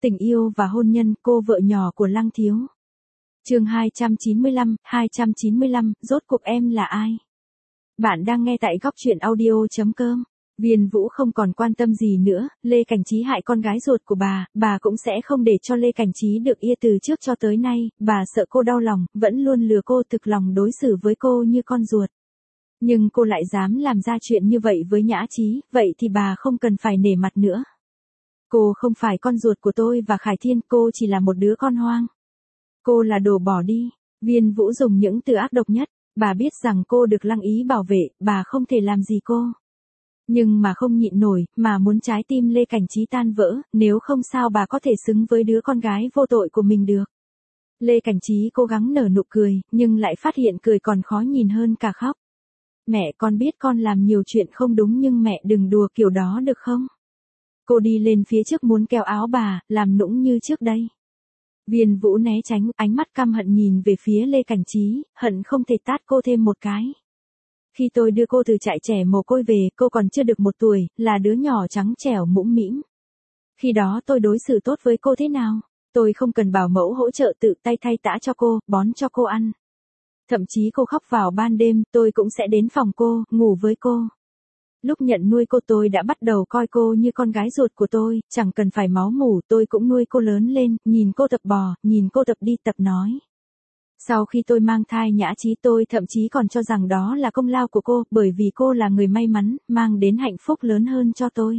Tình yêu và hôn nhân, cô vợ nhỏ của Lăng Thiếu. Chương 295, rốt cuộc em là ai? Bạn đang nghe tại góc truyện audio.com. Viên Vũ không còn quan tâm gì nữa, Lê Cảnh Trí hại con gái ruột của bà cũng sẽ không để cho Lê Cảnh Trí được yên từ trước cho tới nay, bà sợ cô đau lòng, vẫn luôn lừa cô, thực lòng đối xử với cô như con ruột. Nhưng cô lại dám làm ra chuyện như vậy với Nhã Trí, vậy thì bà không cần phải nể mặt nữa. Cô không phải con ruột của tôi và Khải Thiên, cô chỉ là một đứa con hoang. Cô là đồ bỏ đi. Viên Vũ dùng những từ ác độc nhất, bà biết rằng cô được Lăng Ý bảo vệ, bà không thể làm gì cô. Nhưng mà không nhịn nổi, mà muốn trái tim Lê Cảnh Trí tan vỡ, nếu không sao bà có thể xứng với đứa con gái vô tội của mình được. Lê Cảnh Trí cố gắng nở nụ cười, nhưng lại phát hiện cười còn khó nhìn hơn cả khóc. Mẹ, con biết con làm nhiều chuyện không đúng nhưng mẹ đừng đùa kiểu đó được không? Cô đi lên phía trước muốn kéo áo bà, làm nũng như trước đây. Viên Vũ né tránh, ánh mắt căm hận nhìn về phía Lê Cảnh Trí, hận không thể tát cô thêm một cái. Khi tôi đưa cô từ trại trẻ mồ côi về, cô còn chưa được 1 tuổi, là đứa nhỏ trắng trẻo mũm mĩm. Khi đó tôi đối xử tốt với cô thế nào? Tôi không cần bảo mẫu hỗ trợ, tự tay thay tã cho cô, bón cho cô ăn. Thậm chí cô khóc vào ban đêm, tôi cũng sẽ đến phòng cô, ngủ với cô. Lúc nhận nuôi cô tôi đã bắt đầu coi cô như con gái ruột của tôi, chẳng cần phải máu mủ, tôi cũng nuôi cô lớn lên, nhìn cô tập bò, nhìn cô tập đi tập nói. Sau khi tôi mang thai Nhã Trí, tôi thậm chí còn cho rằng đó là công lao của cô, bởi vì cô là người may mắn, mang đến hạnh phúc lớn hơn cho tôi.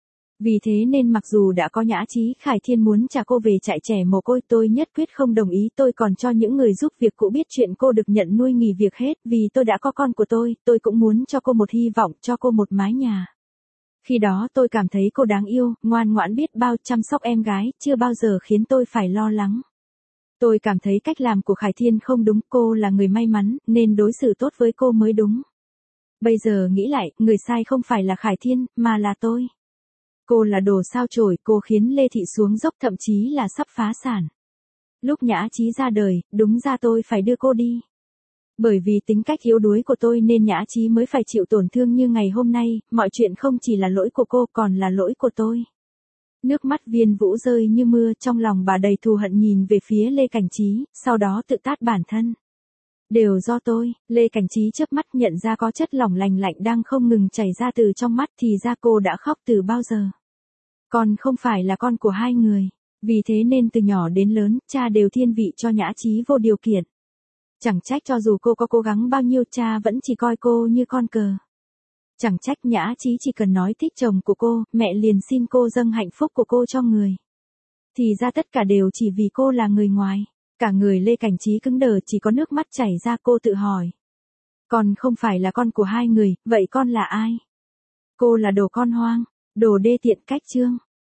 Vì thế nên mặc dù đã có Nhã Trí, Khải Thiên muốn trả cô về trại trẻ mồ côi, tôi nhất quyết không đồng ý, tôi còn cho những người giúp việc cũ biết chuyện cô được nhận nuôi nghỉ việc hết, vì tôi đã có con của tôi cũng muốn cho cô một hy vọng, cho cô một mái nhà. Khi đó tôi cảm thấy cô đáng yêu, ngoan ngoãn biết bao, chăm sóc em gái, chưa bao giờ khiến tôi phải lo lắng. Tôi cảm thấy cách làm của Khải Thiên không đúng, cô là người may mắn, nên đối xử tốt với cô mới đúng. Bây giờ nghĩ lại, người sai không phải là Khải Thiên, mà là tôi. Cô là đồ sao chổi, cô khiến Lê Thị xuống dốc, thậm chí là sắp phá sản. Lúc Nhã Trí ra đời, đúng ra tôi phải đưa cô đi. Bởi vì tính cách yếu đuối của tôi nên Nhã Trí mới phải chịu tổn thương như ngày hôm nay, mọi chuyện không chỉ là lỗi của cô còn là lỗi của tôi. Nước mắt Viên Vũ rơi như mưa, trong lòng bà đầy thù hận nhìn về phía Lê Cảnh Trí, sau đó tự tát bản thân. Đều do tôi. Lê Cảnh Trí chớp mắt nhận ra có chất lỏng lành lạnh đang không ngừng chảy ra từ trong mắt, thì ra cô đã khóc từ bao giờ. Con không phải là con của hai người. Vì thế nên từ nhỏ đến lớn, cha đều thiên vị cho Nhã Trí vô điều kiện. Chẳng trách cho dù cô có cố gắng bao nhiêu, cha vẫn chỉ coi cô như con cờ. Chẳng trách Nhã Trí chỉ cần nói thích chồng của cô, mẹ liền xin cô dâng hạnh phúc của cô cho người. Thì ra tất cả đều chỉ vì cô là người ngoài. Cả người Lê Cảnh Trí cứng đờ, chỉ có nước mắt chảy ra. Cô tự hỏi. Con không phải là con của hai người, vậy con là ai? Cô là đồ con hoang, đồ đê tiện, cách chương.